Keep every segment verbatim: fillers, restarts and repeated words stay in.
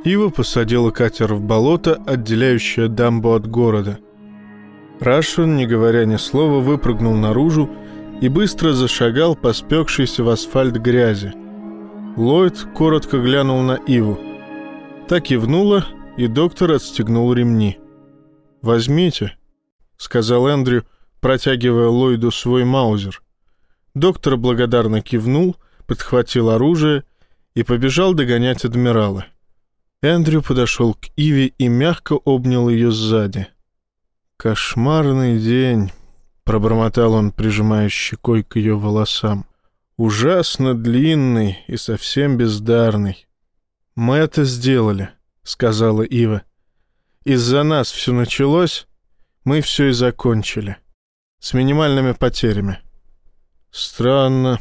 Ива посадила катер в болото, отделяющее дамбу от города. Рашен, не говоря ни слова, выпрыгнул наружу и быстро зашагал по спекшейся в асфальт грязи. Ллойд коротко глянул на Иву. Та кивнула, и доктор отстегнул ремни. «Возьмите», — сказал Эндрю, протягивая Ллойду свой маузер. Доктор благодарно кивнул, подхватил оружие и побежал догонять адмирала. Эндрю подошел к Иве и мягко обнял ее сзади. «Кошмарный день», — пробормотал он, прижимая щекой к ее волосам. «Ужасно длинный и совсем бездарный». «Мы это сделали», — сказала Ива. «Из-за нас все началось, мы все и закончили. С минимальными потерями». «Странно.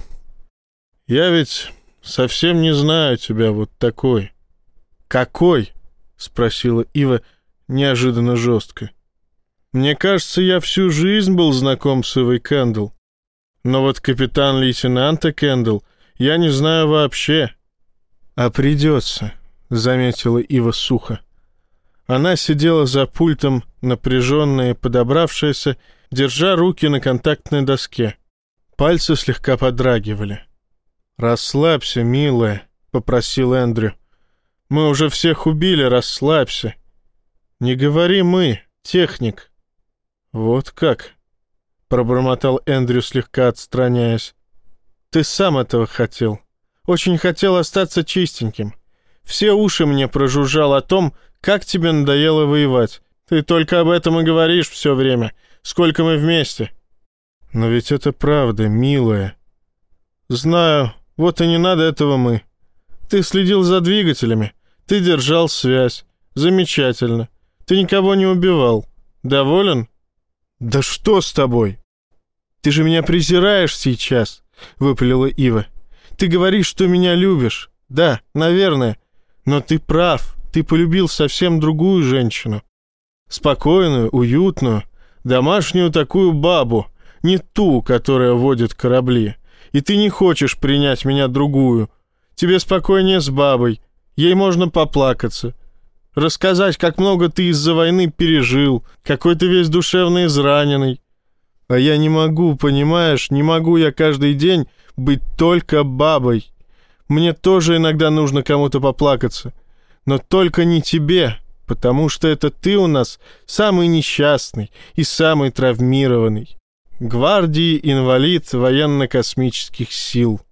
Я ведь совсем не знаю тебя вот такой». «Какой?» — спросила Ива неожиданно жестко. «Мне кажется, я всю жизнь был знаком с Ивой Кэндл. Но вот капитан-лейтенанта Кэндл я не знаю вообще». «А придется», — заметила Ива сухо. Она сидела за пультом, напряженная и подобравшаяся, держа руки на контактной доске. Пальцы слегка подрагивали. «Расслабься, милая», — попросил Эндрю. «Мы уже всех убили, расслабься». «Не говори «мы», техник». «Вот как?» — пробормотал Эндрю, слегка отстраняясь. «Ты сам этого хотел. Очень хотел остаться чистеньким. Все уши мне прожужжал о том, как тебе надоело воевать. Ты только об этом и говоришь все время, сколько мы вместе». «Но ведь это правда, милая». «Знаю, вот и не надо этого «мы». Ты следил за двигателями, ты держал связь. Замечательно. Ты никого не убивал. Доволен?» «Да что с тобой?» «Ты же меня презираешь сейчас», — выпалила Ива. «Ты говоришь, что меня любишь. Да, наверное. Но ты прав. Ты полюбил совсем другую женщину. Спокойную, уютную, домашнюю такую бабу. Не ту, которая водит корабли. И ты не хочешь принять меня другую. Тебе спокойнее с бабой. Ей можно поплакаться. Рассказать, как много ты из-за войны пережил, какой ты весь душевно израненный. А я не могу, понимаешь, не могу я каждый день быть только бабой. Мне тоже иногда нужно кому-то поплакаться. Но только не тебе, потому что это ты у нас самый несчастный и самый травмированный. Гвардии инвалид военно-космических сил.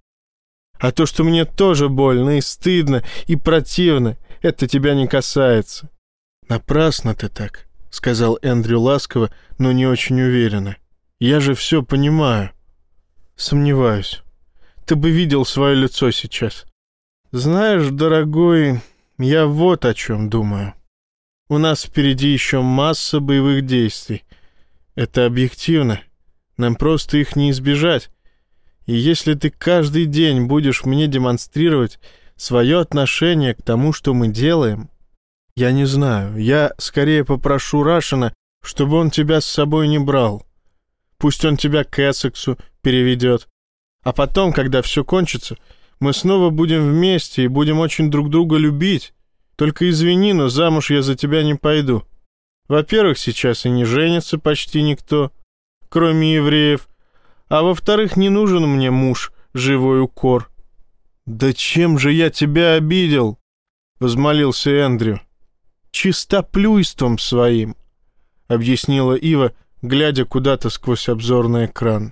А то, что мне тоже больно и стыдно и противно, это тебя не касается». «Напрасно ты так», — сказал Эндрю ласково, но не очень уверенно. «Я же все понимаю». «Сомневаюсь. Ты бы видел свое лицо сейчас. Знаешь, дорогой, я вот о чем думаю. У нас впереди еще масса боевых действий. Это объективно. Нам просто их не избежать. И если ты каждый день будешь мне демонстрировать свое отношение к тому, что мы делаем, я не знаю, я скорее попрошу Рашена, чтобы он тебя с собой не брал. Пусть он тебя к Эссексу переведет. А потом, когда все кончится, мы снова будем вместе и будем очень друг друга любить. Только извини, но замуж я за тебя не пойду. Во-первых, сейчас и не женится почти никто, кроме евреев. А во-вторых, не нужен мне муж, живой укор». «Да чем же я тебя обидел?» — возмолился Эндрю. «Чистоплюйством своим», — объяснила Ива, глядя куда-то сквозь обзорный экран.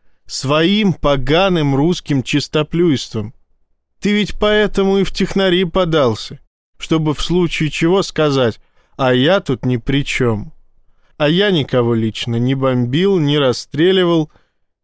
«Своим поганым русским чистоплюйством. Ты ведь поэтому и в технари подался, чтобы в случае чего сказать, а я тут ни при чем. А я никого лично не бомбил, не расстреливал.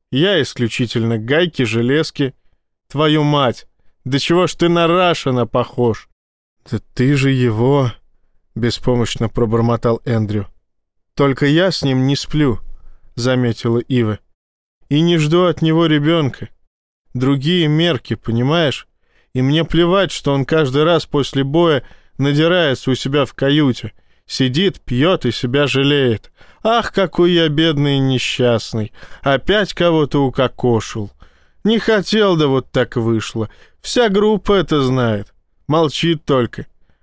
Я исключительно гайки, железки. Твою мать, да чего ж ты на Рашена похож?» «Да ты же его...» — беспомощно пробормотал Эндрю. «Только я с ним не сплю», — заметила Ива. «И не жду от него ребенка. Другие мерки, понимаешь? И мне плевать, что он каждый раз после боя надирается у себя в каюте, сидит, пьет и себя жалеет. Ах, какой я бедный и несчастный! Опять кого-то укокошил. Не хотел, да вот так вышло. Вся группа это знает. Молчит только.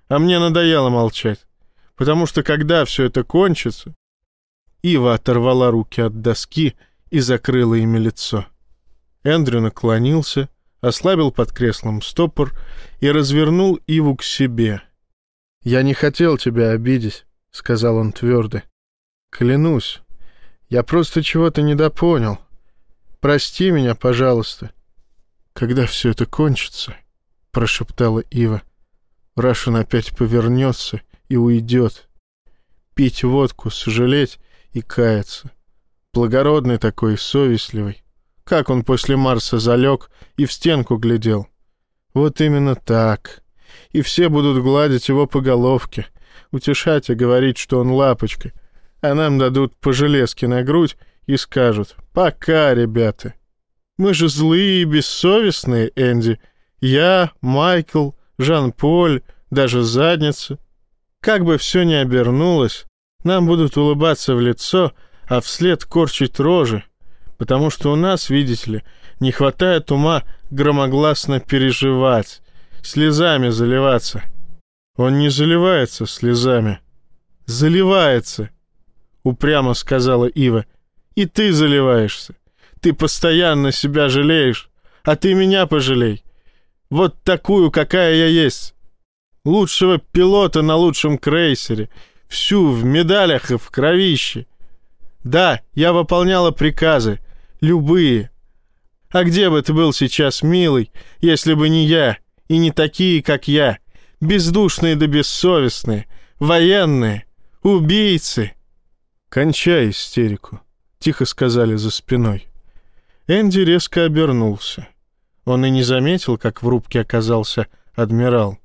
А мне надоело молчать, потому что когда все это кончится...» Ива оторвала руки от доски и закрыла ими лицо. Эндрю наклонился, ослабил под креслом стопор и развернул Иву к себе. «Я не хотел тебя обидеть», — сказал он твердо. «Клянусь, я просто чего-то недопонял. Прости меня, пожалуйста». «Когда все это кончится», — прошептала Ива, — «Рашен опять повернется и уйдет. Пить водку, сожалеть и каяться. Благородный такой, совестливый. Как он после Марса залег и в стенку глядел. Вот именно так. И все будут гладить его по головке, утешать и говорить, что он лапочка, а нам дадут по железке на грудь и скажут: «Пока, ребята. Мы же злые и бессовестные, Энди. Я, Майкл, Жан-Поль, даже задница. Как бы все ни обернулось, нам будут улыбаться в лицо, а вслед корчить рожи, потому что у нас, видите ли, не хватает ума громогласно переживать, слезами заливаться». «Он не заливается слезами. Заливается», — упрямо сказала Ива. «И ты заливаешься. Ты постоянно себя жалеешь, а ты меня пожалей. Вот такую, какая я есть. Лучшего пилота на лучшем крейсере, всю в медалях и в кровище. Да, я выполняла приказы, любые. А где бы ты был сейчас, милый, если бы не я и не такие, как я, бездушные да бессовестные, военные, убийцы?» «Кончай истерику», — тихо сказали за спиной. Энди резко обернулся. Он и не заметил, как в рубке оказался адмирал.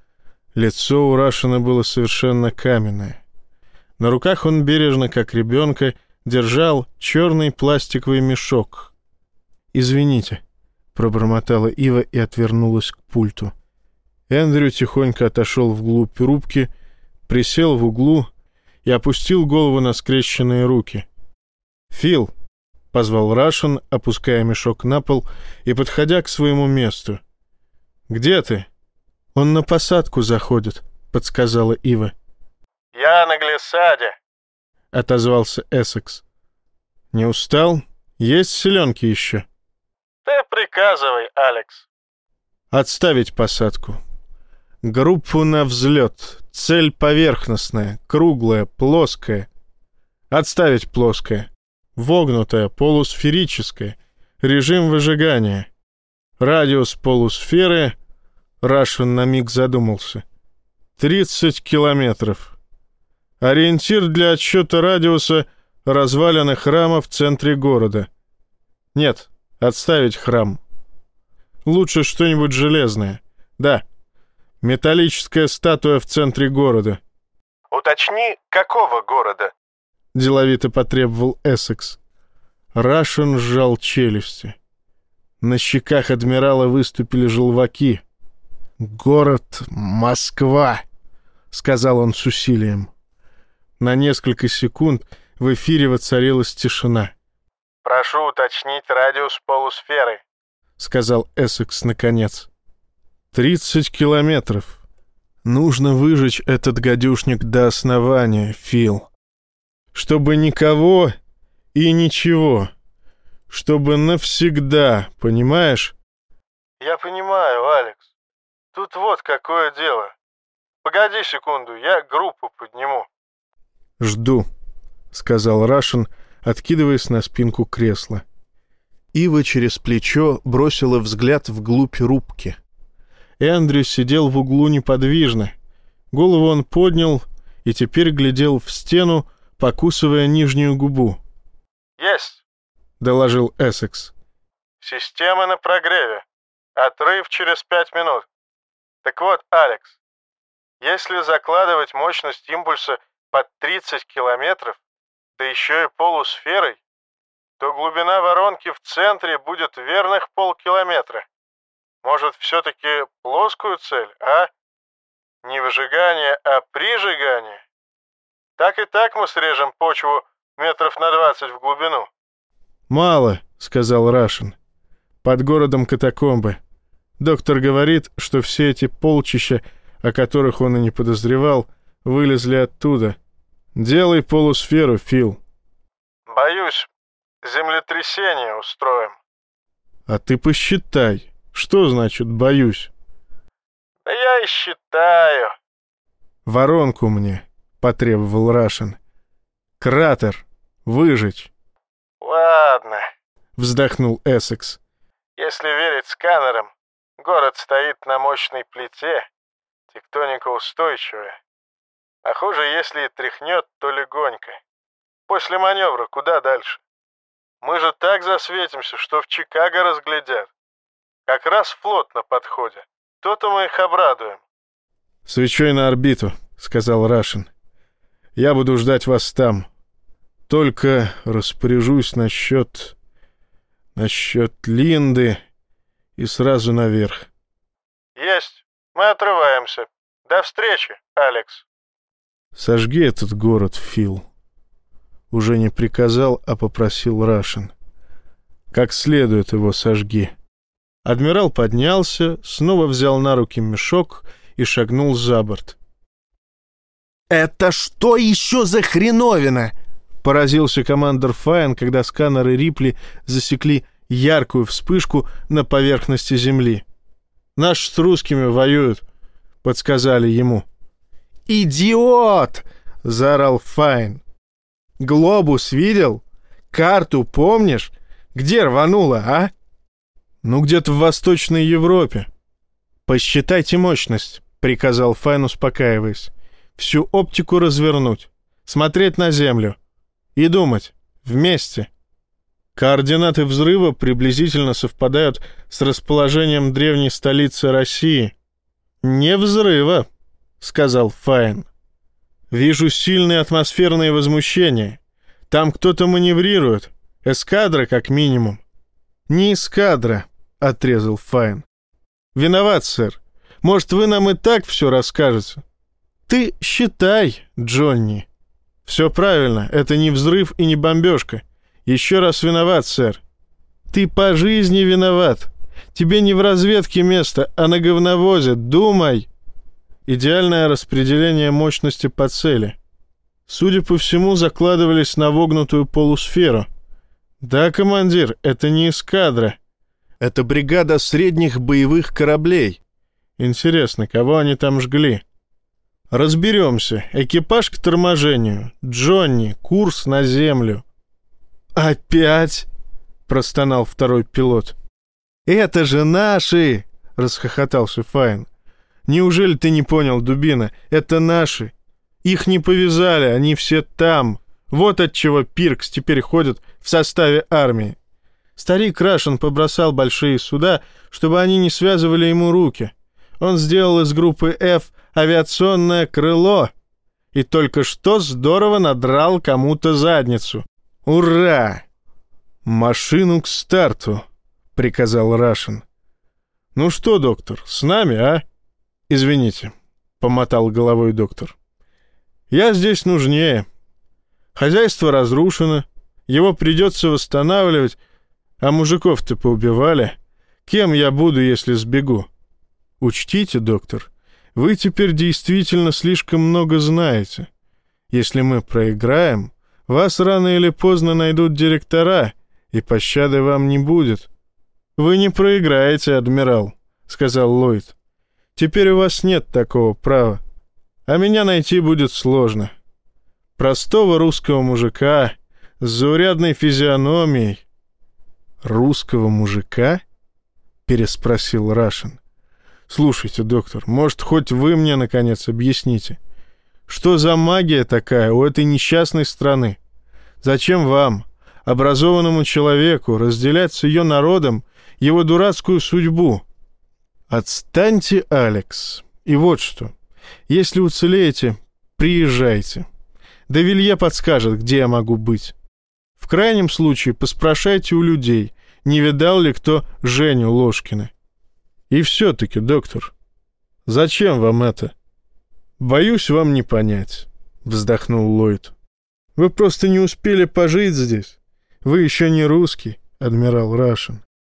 Лицо у Рашена было совершенно каменное. На руках он бережно, как ребенка, держал черный пластиковый мешок. «Извините», — пробормотала Ива и отвернулась к пульту. Эндрю тихонько отошел вглубь рубки, присел в углу и опустил голову на скрещенные руки. «Фил», — позвал Рашен, опуская мешок на пол и подходя к своему месту. «Где ты?» «Он на посадку заходит», — подсказала Ива. «Я на глиссаде», — отозвался Эссекс. «Не устал? Есть селенки еще?» «Ты приказывай, Алекс». «Отставить посадку. Группу на взлет. Цель поверхностная, круглая, плоская. Отставить плоская. Вогнутая, полусферическая. Режим выжигания. Радиус полусферы...» Рашен на миг задумался. «Тридцать километров. Ориентир для отсчета радиуса — развалины храма в центре города. Нет, отставить храм. Лучше что-нибудь железное. Да, металлическая статуя в центре города». «Уточни, какого города?» — деловито потребовал Эссекс. Рашен сжал челюсти. На щеках адмирала выступили желваки. «Город Москва», — сказал он с усилием. На несколько секунд в эфире воцарилась тишина. «Прошу уточнить радиус полусферы», — сказал Эссекс наконец. «Тридцать километров. Нужно выжечь этот гадюшник до основания, Фил. Чтобы никого и ничего. Чтобы навсегда, понимаешь?» «Я понимаю, Алекс. Тут вот какое дело. Погоди секунду, я группу подниму». «Жду», — сказал Рашен, откидываясь на спинку кресла. Ива через плечо бросила взгляд вглубь рубки. Эндрю сидел в углу неподвижно. Голову он поднял и теперь глядел в стену, покусывая нижнюю губу. «Есть», — доложил Эссекс. «Система на прогреве. Отрыв через пять минут. Так вот, Алекс, если закладывать мощность импульса под тридцать километров, да еще и полусферой, то глубина воронки в центре будет верных полкилометра. Может, все-таки плоскую цель, а? Не выжигание, а прижигание. Так и так мы срежем почву метров на двадцать в глубину». «Мало», — сказал Рашен. «Под городом катакомбы. Доктор говорит, что все эти полчища о которых он и не подозревал, вылезли оттуда. Делай полусферу, Фил. Боюсь, землетрясение устроим. А ты посчитай. Что значит «боюсь»? Да я и считаю. Воронку мне, потребовал Рашен. Кратер. Выжечь. Ладно, вздохнул Эссекс. Если верить сканерам, город стоит на мощной плите, тектоника устойчивая. А хуже, если и тряхнет, то легонько. После маневра куда дальше? Мы же так засветимся, что в Чикаго разглядят. Как раз флот на подходе. То-то мы их обрадуем. «Свечой на орбиту», — сказал Рашен. «Я буду ждать вас там. Только распоряжусь насчет... насчет Линды и сразу наверх». «Есть. Мы отрываемся. До встречи, Алекс». «Сожги этот город, Фил». Уже не приказал, а попросил Рашен. «Как следует его сожги». Адмирал поднялся, снова взял на руки мешок и шагнул за борт. «Это что еще за хреновина?» — поразился командор Файн, когда сканеры Рипли засекли яркую вспышку на поверхности Земли. «Наши с русскими воюют», — подсказали ему. «Идиот!» — заорал Файн. «Глобус видел? Карту помнишь? Где рвануло, а?» «Ну, где-то в Восточной Европе». «Посчитайте мощность», — приказал Файн, успокаиваясь. «Всю оптику развернуть, смотреть на Землю и думать вместе». Координаты взрыва приблизительно совпадают с расположением древней столицы России. «Не взрыва», — сказал Файн. «Вижу сильные атмосферные возмущения. Там кто-то маневрирует. Эскадра, как минимум». «Не эскадра», — отрезал Файн. «Виноват, сэр. Может, вы нам и так все расскажете?» «Ты считай, Джонни». «Все правильно. Это не взрыв и не бомбежка. Еще раз виноват, сэр». «Ты по жизни виноват. Тебе не в разведке место, а на говновозе. Думай». Идеальное распределение мощности по цели. Судя по всему, закладывались на вогнутую полусферу. «Да, командир, это не эскадра. Это бригада средних боевых кораблей. Интересно, кого они там жгли?» «Разберемся. Экипаж к торможению. Джонни, курс на землю». «Опять?» — простонал второй пилот. «Это же наши!» — расхохотался Файн. «Неужели ты не понял, дубина? Это наши. Их не повязали, они все там. Вот отчего Пиркс теперь ходит в составе армии. Старик Рашен побросал большие суда, чтобы они не связывали ему руки. Он сделал из группы F авиационное крыло и только что здорово надрал кому-то задницу. Ура!» «Машину к старту», — приказал Рашен. «Ну что, доктор, с нами, а?» «Извините», — помотал головой доктор. «Я здесь нужнее. Хозяйство разрушено, его придется восстанавливать, а мужиков-то поубивали. Кем я буду, если сбегу? Учтите, доктор, вы теперь действительно слишком много знаете. Если мы проиграем, вас рано или поздно найдут директора, и пощады вам не будет». «Вы не проиграете, адмирал», — сказал Ллойд. «Теперь у вас нет такого права, а меня найти будет сложно. Простого русского мужика с заурядной физиономией». «Русского мужика?» — переспросил Рашен. «Слушайте, доктор, может, хоть вы мне, наконец, объясните, что за магия такая у этой несчастной страны? Зачем вам, образованному человеку, разделять с ее народом его дурацкую судьбу?» «Отстаньте, Алекс. И вот что. Если уцелеете, приезжайте. Девилье подскажет, где я могу быть. В крайнем случае поспрашайте у людей, не видал ли кто Женю Ложкина. И все-таки, доктор, зачем вам это?» «Боюсь вам не понять», — вздохнул Ллойд. «Вы просто не успели пожить здесь. Вы еще не русский, адмирал Рашен.